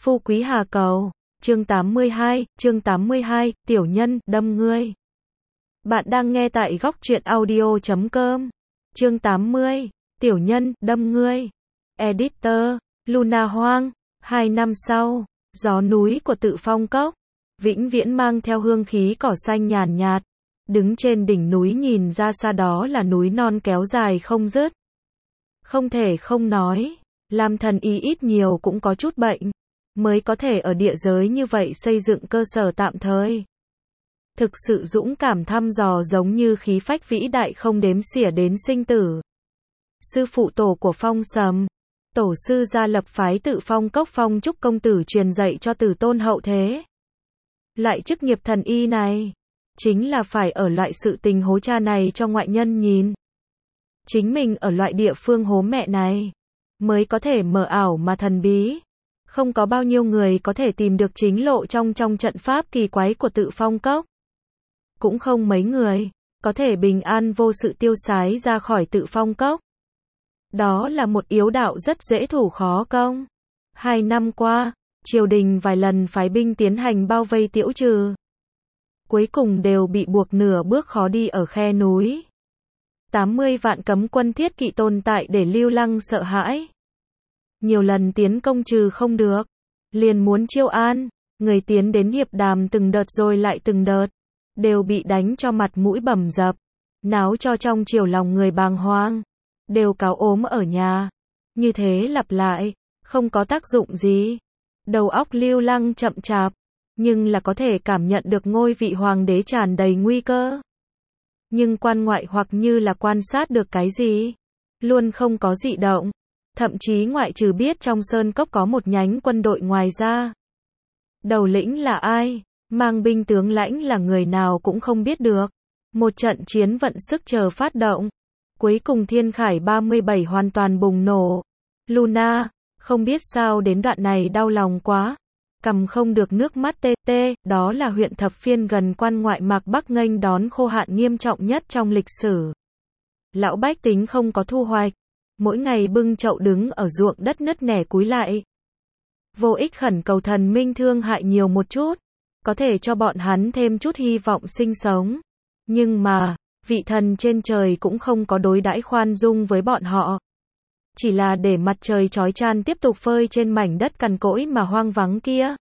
Phú Quý Hà Cầu, chương 82, tiểu nhân, đâm ngươi. Bạn đang nghe tại góc truyện audio.com. Chương 80, tiểu nhân, đâm ngươi. Editor, Luna Hoang. 2 năm sau, gió núi của Tự Phong Cốc, vĩnh viễn mang theo hương khí cỏ xanh nhàn nhạt. Đứng trên đỉnh núi nhìn ra xa đó là núi non kéo dài không dứt. Không thể không nói, Lam Thần Y ít nhiều cũng có chút bệnh, mới có thể ở địa giới như vậy xây dựng cơ sở tạm thời. Thực sự dũng cảm thăm dò giống như khí phách vĩ đại không đếm xỉa đến sinh tử. Sư phụ tổ của Phong Sầm, tổ sư gia lập phái Tự Phong Cốc Phong Trúc công tử truyền dạy cho tử tôn hậu thế. Loại chức nghiệp thần y này, chính là phải ở loại sự tình hố cha này cho ngoại nhân nhìn. Chính mình ở loại địa phương hố mẹ này, mới có thể mờ ảo mà thần bí. Không có bao nhiêu người có thể tìm được chính lộ trong trận pháp kỳ quái của Tự Phong Cốc. Cũng không mấy người có thể bình an vô sự tiêu sái ra khỏi Tự Phong Cốc. Đó là một yếu đạo rất dễ thủ khó công. 2 năm qua, triều đình vài lần phái binh tiến hành bao vây tiễu trừ. Cuối cùng đều bị buộc nửa bước khó đi ở khe núi. 80 vạn cấm quân thiết kỵ tồn tại để Lưu Lăng sợ hãi. Nhiều lần tiến công trừ không được, liền muốn chiêu an, người tiến đến hiệp đàm từng đợt rồi lại từng đợt, đều bị đánh cho mặt mũi bầm dập, náo cho trong triều lòng người bàng hoàng, đều cáo ốm ở nhà. Như thế lặp lại, không có tác dụng gì. Đầu óc Lưu Lăng chậm chạp, nhưng là có thể cảm nhận được ngôi vị hoàng đế tràn đầy nguy cơ. Nhưng quan ngoại hoặc như là quan sát được cái gì, luôn không có dị động. Thậm chí ngoại trừ biết trong sơn cốc có một nhánh quân đội ngoài ra. Đầu lĩnh là ai, mang binh tướng lãnh là người nào cũng không biết được. Một trận chiến vận sức chờ phát động. Cuối cùng Thiên Khải 37 hoàn toàn bùng nổ. Luna, không biết sao đến đoạn này đau lòng quá. Cầm không được nước mắt tê tê, đó là huyện Thập Phiên gần quan ngoại Mạc Bắc nghênh đón khô hạn nghiêm trọng nhất trong lịch sử. Lão bách tính không có thu hoạch. Mỗi ngày bưng chậu đứng ở ruộng đất nứt nẻ cúi lại. Vô ích khẩn cầu thần minh thương hại nhiều một chút, có thể cho bọn hắn thêm chút hy vọng sinh sống. Nhưng mà, vị thần trên trời cũng không có đối đãi khoan dung với bọn họ. Chỉ là để mặt trời chói chang tiếp tục phơi trên mảnh đất cằn cỗi mà hoang vắng kia.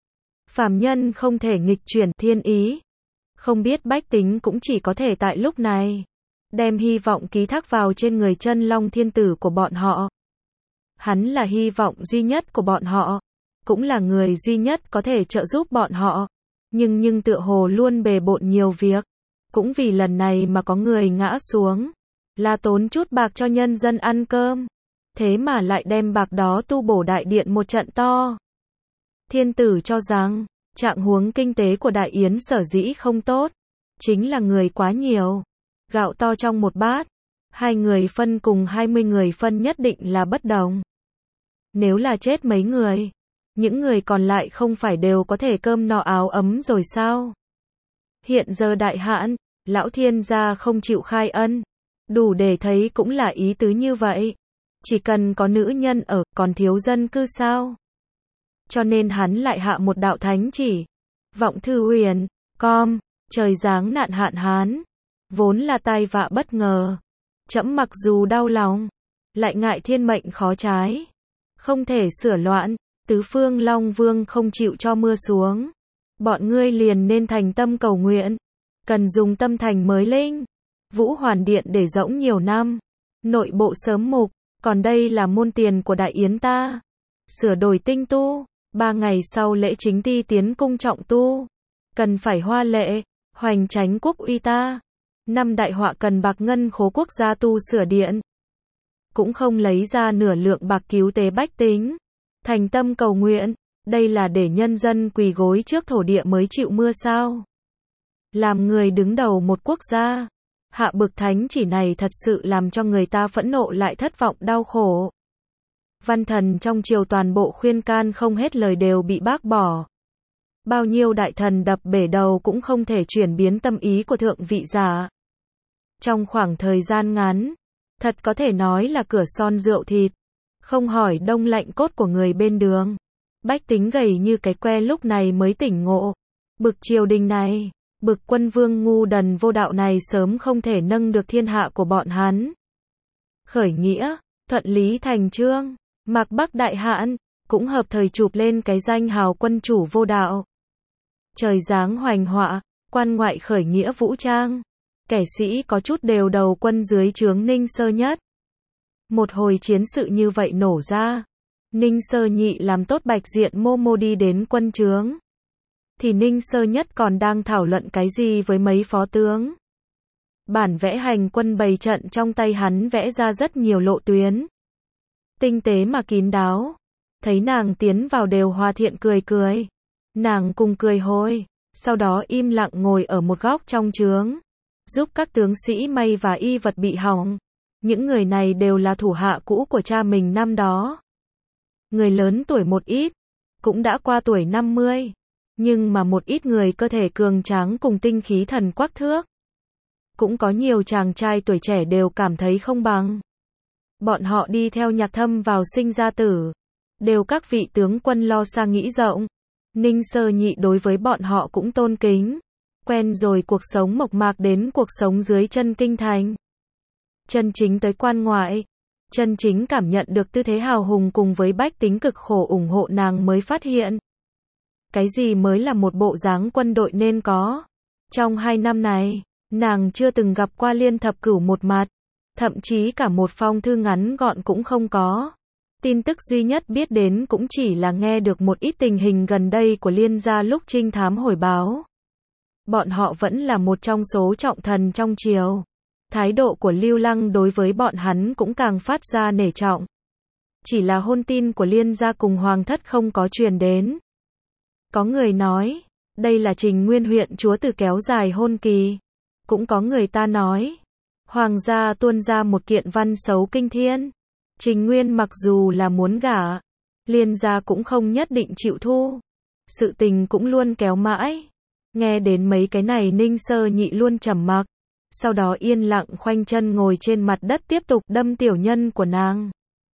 Phàm nhân không thể nghịch chuyển thiên ý. Không biết bách tính cũng chỉ có thể tại lúc này đem hy vọng ký thác vào trên người chân long thiên tử của bọn họ. Hắn là hy vọng duy nhất của bọn họ, cũng là người duy nhất có thể trợ giúp bọn họ. Nhưng tựa hồ luôn bề bộn nhiều việc. Cũng vì lần này mà có người ngã xuống, là tốn chút bạc cho nhân dân ăn cơm. Thế mà lại đem bạc đó tu bổ đại điện một trận to. Thiên tử cho rằng, trạng huống kinh tế của Đại Yến sở dĩ không tốt, chính là người quá nhiều. Gạo to trong một bát, 2 người phân cùng 20 người phân nhất định là bất đồng. Nếu là chết mấy người, những người còn lại không phải đều có thể cơm no áo ấm rồi sao? Hiện giờ đại hạn, lão thiên gia không chịu khai ân, đủ để thấy cũng là ý tứ như vậy. Chỉ cần có nữ nhân ở, còn thiếu dân cư sao? Cho nên hắn lại hạ một đạo thánh chỉ. Vọng thư huyền, trời giáng nạn hạn hán. Vốn là tai vạ bất ngờ. Trẫm mặc dù đau lòng, lại ngại thiên mệnh khó trái. Không thể sửa loạn, tứ phương Long Vương không chịu cho mưa xuống. Bọn ngươi liền nên thành tâm cầu nguyện. Cần dùng tâm thành mới linh. Vũ Hoàn Điện để rỗng nhiều năm. Nội bộ sớm mục, còn đây là môn tiền của Đại Yến ta. Sửa đổi tinh tu, 3 ngày sau lễ chính ti tiến cung trọng tu. Cần phải hoa lệ, hoành tránh quốc uy ta. 5 đại họa cần bạc ngân khố quốc gia tu sửa điện. Cũng không lấy ra nửa lượng bạc cứu tế bách tính. Thành tâm cầu nguyện, đây là để nhân dân quỳ gối trước thổ địa mới chịu mưa sao? Làm người đứng đầu một quốc gia, hạ bực thánh chỉ này thật sự làm cho người ta phẫn nộ lại thất vọng đau khổ. Văn thần trong triều toàn bộ khuyên can không hết lời đều bị bác bỏ. Bao nhiêu đại thần đập bể đầu cũng không thể chuyển biến tâm ý của thượng vị giả. Trong khoảng thời gian ngắn, thật có thể nói là cửa son rượu thịt, không hỏi đông lạnh cốt của người bên đường. Bách Tính gầy như cái que lúc này mới tỉnh ngộ. Bực triều đình này, bực quân vương ngu đần vô đạo này sớm không thể nâng được thiên hạ của bọn hắn. Khởi nghĩa, thuận lý thành chương, Mạc Bắc đại hạn, cũng hợp thời chụp lên cái danh hào quân chủ vô đạo. Trời giáng hoành họa, quan ngoại khởi nghĩa vũ trang. Kẻ sĩ có chút đều đầu quân dưới trướng Ninh Sơ Nhất. Một hồi chiến sự như vậy nổ ra. Ninh Sơ Nhị làm tốt bạch diện mô đi đến quân trướng. Thì Ninh Sơ Nhất còn đang thảo luận cái gì với mấy phó tướng. Bản vẽ hành quân bày trận trong tay hắn vẽ ra rất nhiều lộ tuyến. Tinh tế mà kín đáo. Thấy nàng tiến vào đều hòa thiện cười cười. Nàng cùng cười hồi. Sau đó im lặng ngồi ở một góc trong trướng. Giúp các tướng sĩ may và y vật bị hỏng. Những người này đều là thủ hạ cũ của cha mình năm đó. Người lớn tuổi một ít. Cũng đã qua tuổi 50. Nhưng mà một ít người cơ thể cường tráng cùng tinh khí thần quắc thước. Cũng có nhiều chàng trai tuổi trẻ đều cảm thấy không bằng. Bọn họ đi theo Nhạc Thâm vào sinh ra tử. Đều các vị tướng quân lo xa nghĩ rộng. Ninh Sơ Nhị đối với bọn họ cũng tôn kính. Quen rồi cuộc sống mộc mạc đến cuộc sống dưới chân kinh thành. Chân chính tới quan ngoại. Chân chính cảm nhận được tư thế hào hùng cùng với bách tính cực khổ ủng hộ nàng mới phát hiện. Cái gì mới là một bộ dáng quân đội nên có. Trong 2 năm này, nàng chưa từng gặp qua Liên Thập Cửu một mặt. Thậm chí cả một phong thư ngắn gọn cũng không có. Tin tức duy nhất biết đến cũng chỉ là nghe được một ít tình hình gần đây của Liên gia lúc trinh thám hồi báo. Bọn họ vẫn là một trong số trọng thần trong triều. Thái độ của Lưu Lăng đối với bọn hắn cũng càng phát ra nể trọng. Chỉ là hôn tin của Liên gia cùng Hoàng thất không có truyền đến. Có người nói, đây là Trình Nguyên huyện chúa từ kéo dài hôn kỳ. Cũng có người ta nói, Hoàng gia tuôn ra một kiện văn xấu kinh thiên. Trình Nguyên mặc dù là muốn gả, Liên gia cũng không nhất định chịu thu. Sự tình cũng luôn kéo mãi. Nghe đến mấy cái này Ninh Sơ Nhị luôn trầm mặc. Sau đó yên lặng khoanh chân ngồi trên mặt đất tiếp tục đâm tiểu nhân của nàng.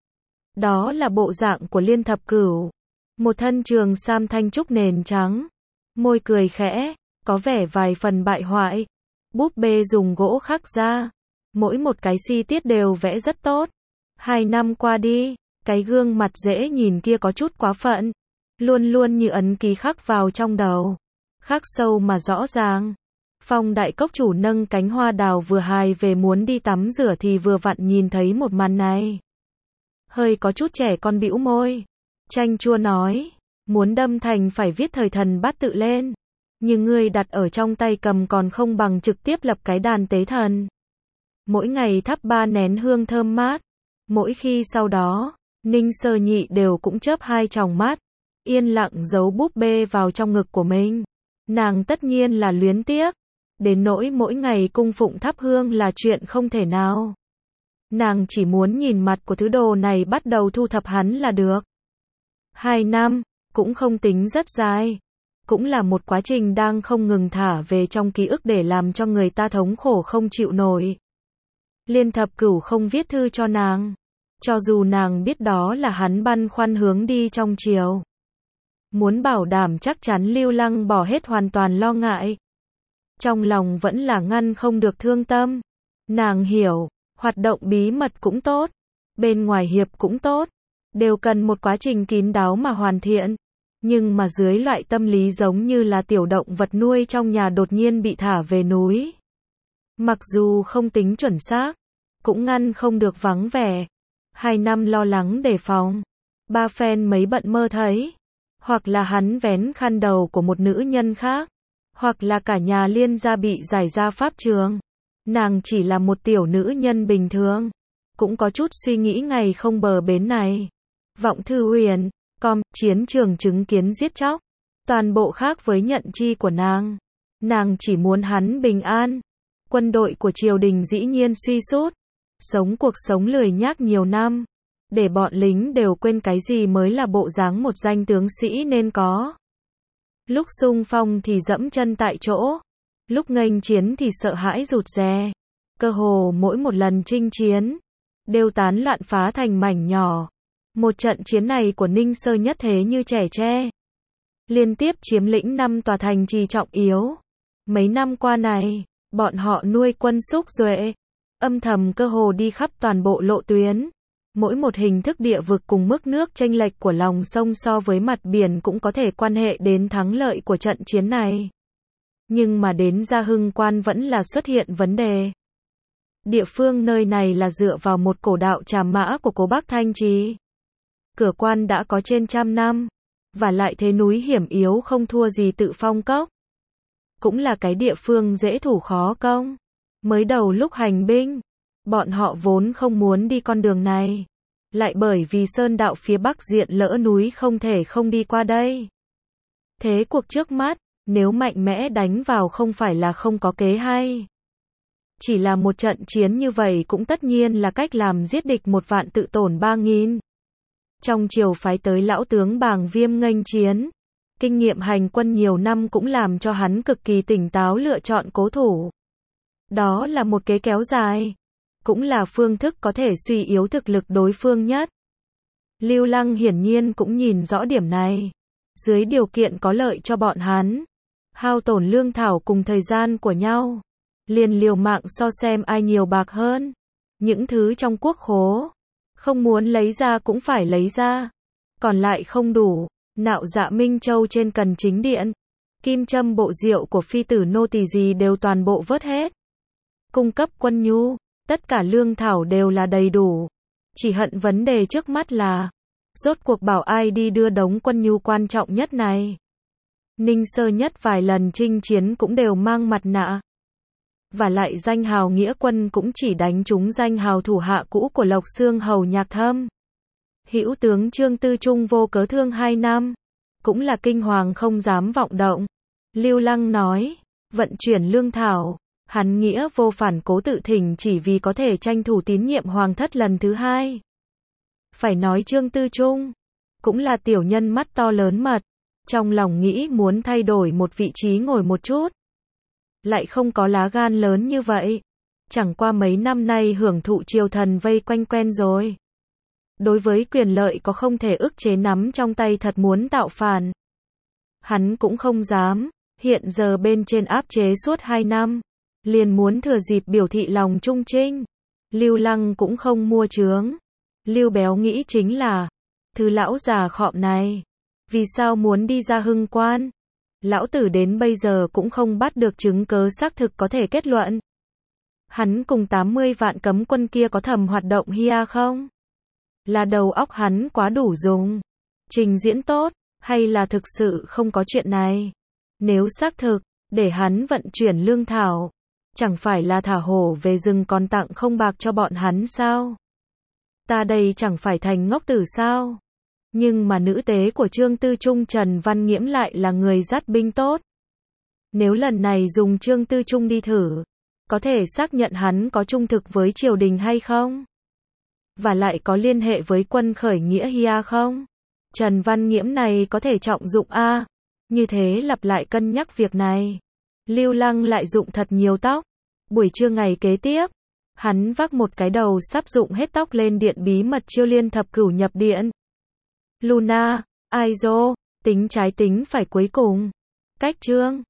Đó là bộ dạng của Liên Thập Cửu. Một thân trường sam thanh trúc nền trắng. Môi cười khẽ, có vẻ vài phần bại hoại. Búp bê dùng gỗ khắc ra. Mỗi một cái chi tiết đều vẽ rất tốt. 2 năm qua đi, cái gương mặt dễ nhìn kia có chút quá phận. Luôn luôn như ấn ký khắc vào trong đầu. Khắc sâu mà rõ ràng. Phong đại cốc chủ nâng cánh hoa đào vừa hài về muốn đi tắm rửa thì vừa vặn nhìn thấy một màn này. Hơi có chút trẻ con bĩu môi. Chanh chua nói, muốn đâm thành phải viết thời thần bát tự lên. Nhưng ngươi đặt ở trong tay cầm còn không bằng trực tiếp lập cái đàn tế thần. Mỗi ngày thắp 3 nén hương thơm mát. Mỗi khi sau đó, Ninh Sơ Nhị đều cũng chớp 2 tròng mắt. Yên lặng giấu búp bê vào trong ngực của mình. Nàng tất nhiên là luyến tiếc. Đến nỗi mỗi ngày cung phụng thắp hương là chuyện không thể nào. Nàng chỉ muốn nhìn mặt của thứ đồ này bắt đầu thu thập hắn là được. 2 năm, cũng không tính rất dài. Cũng là một quá trình đang không ngừng thả về trong ký ức để làm cho người ta thống khổ không chịu nổi. Liên Thập Cửu không viết thư cho nàng. Cho dù nàng biết đó là hắn băn khoăn hướng đi trong triều. Muốn bảo đảm chắc chắn Lưu Lăng bỏ hết hoàn toàn lo ngại. Trong lòng vẫn là ngăn không được thương tâm. Nàng hiểu, hoạt động bí mật cũng tốt. Bên ngoài hiệp cũng tốt. Đều cần một quá trình kín đáo mà hoàn thiện. Nhưng mà dưới loại tâm lý giống như là tiểu động vật nuôi trong nhà đột nhiên bị thả về núi. Mặc dù không tính chuẩn xác, cũng ngăn không được vắng vẻ. 2 năm lo lắng đề phòng. 3 phen mấy bận mơ thấy. Hoặc là hắn vén khăn đầu của một nữ nhân khác. Hoặc là cả nhà Liên gia bị giải ra pháp trường. Nàng chỉ là một tiểu nữ nhân bình thường. Cũng có chút suy nghĩ ngày không bờ bến này. Vọng Thư Huyền, chiến trường chứng kiến giết chóc. Toàn bộ khác với nhận chi của nàng. Nàng chỉ muốn hắn bình an. Quân đội của triều đình dĩ nhiên suy sút. Sống cuộc sống lười nhác nhiều năm. Để bọn lính đều quên cái gì mới là bộ dáng một danh tướng sĩ nên có. Lúc xung phong thì dẫm chân tại chỗ. Lúc nghênh chiến thì sợ hãi rụt rè. Cơ hồ mỗi một lần chinh chiến, đều tán loạn phá thành mảnh nhỏ. Một trận chiến này của Ninh Sơ Nhất thế như trẻ tre. Liên tiếp chiếm lĩnh 5 tòa thành trì trọng yếu. Mấy năm qua này, bọn họ nuôi quân xúc duệ, âm thầm cơ hồ đi khắp toàn bộ lộ tuyến. Mỗi một hình thức địa vực cùng mức nước chênh lệch của lòng sông so với mặt biển cũng có thể quan hệ đến thắng lợi của trận chiến này. Nhưng mà đến Gia Hưng Quan vẫn là xuất hiện vấn đề. Địa phương nơi này là dựa vào một cổ đạo Tràm Mã của Cố Bắc Thanh Trì. Cửa quan đã có trên 100 năm, và lại thế núi hiểm yếu không thua gì Tự Phong Cốc. Cũng là cái địa phương dễ thủ khó công. Mới đầu lúc hành binh, bọn họ vốn không muốn đi con đường này. Lại bởi vì sơn đạo phía bắc diện lỡ núi không thể không đi qua đây. Thế cuộc trước mắt, nếu mạnh mẽ đánh vào không phải là không có kế hay. Chỉ là một trận chiến như vậy cũng tất nhiên là cách làm giết địch 1.000 tự tổn 3.000. Trong triều phái tới lão tướng Bàng Viêm nghênh chiến. Kinh nghiệm hành quân nhiều năm cũng làm cho hắn cực kỳ tỉnh táo lựa chọn cố thủ. Đó là một kế kéo dài. Cũng là phương thức có thể suy yếu thực lực đối phương nhất. Lưu Lăng hiển nhiên cũng nhìn rõ điểm này. Dưới điều kiện có lợi cho bọn hắn, hao tổn lương thảo cùng thời gian của nhau, liền liều mạng so xem ai nhiều bạc hơn. Những thứ trong quốc khố, không muốn lấy ra cũng phải lấy ra. Còn lại không đủ, nạo Dạ Minh Châu trên Cần Chính Điện, kim châm bộ rượu của phi tử nô tỳ gì đều toàn bộ vớt hết. Cung cấp quân nhu, tất cả lương thảo đều là đầy đủ. Chỉ hận vấn đề trước mắt là, rốt cuộc bảo ai đi đưa đống quân nhu quan trọng nhất này. Ninh Sơ Nhất vài lần chinh chiến cũng đều mang mặt nạ. Và lại danh hào nghĩa quân cũng chỉ đánh trúng danh hào thủ hạ cũ của Lộc Xương Hầu Nhạc Thâm. Hữu tướng Trương Tư Trung vô cớ thương 2 năm, cũng là kinh hoàng không dám vọng động. Lưu Lăng nói, vận chuyển lương thảo, hắn nghĩa vô phản cố tự thỉnh chỉ vì có thể tranh thủ tín nhiệm hoàng thất lần thứ 2. Phải nói Trương Tư Trung, cũng là tiểu nhân mắt to lớn mật, trong lòng nghĩ muốn thay đổi một vị trí ngồi một chút. Lại không có lá gan lớn như vậy. Chẳng qua mấy năm nay hưởng thụ triều thần vây quanh quen rồi. Đối với quyền lợi có không thể ức chế nắm trong tay thật muốn tạo phản. Hắn cũng không dám, hiện giờ bên trên áp chế suốt 2 năm. Liền muốn thừa dịp biểu thị lòng trung trinh. Lưu Lăng cũng không mua chướng. Lưu Béo nghĩ chính là, thứ lão già khọm này, vì sao muốn đi Gia Hưng Quan? Lão tử đến bây giờ cũng không bắt được chứng cớ xác thực có thể kết luận. Hắn cùng 80 vạn cấm quân kia có thầm hoạt động hia không? Là đầu óc hắn quá đủ dùng, trình diễn tốt, hay là thực sự không có chuyện này? Nếu xác thực, để hắn vận chuyển lương thảo, chẳng phải là thả hổ về rừng còn tặng không bạc cho bọn hắn sao? Ta đây chẳng phải thành ngốc tử sao? Nhưng mà nữ tế của Trương Tư Trung Trần Văn Nghiễm lại là người dắt binh tốt. Nếu lần này dùng Trương Tư Trung đi thử, có thể xác nhận hắn có trung thực với triều đình hay không? Và lại có liên hệ với quân khởi nghĩa hia không? Trần Văn Nghiễm này có thể trọng dụng a. Như thế lặp lại cân nhắc việc này. Lưu Lăng lại dụng thật nhiều tóc. Buổi trưa ngày kế tiếp, hắn vác một cái đầu sắp dụng hết tóc lên điện bí mật Chiêu Liên Thập Cửu nhập điện. Luna, Aizo, tính trái tính phải cuối cùng. Cách chương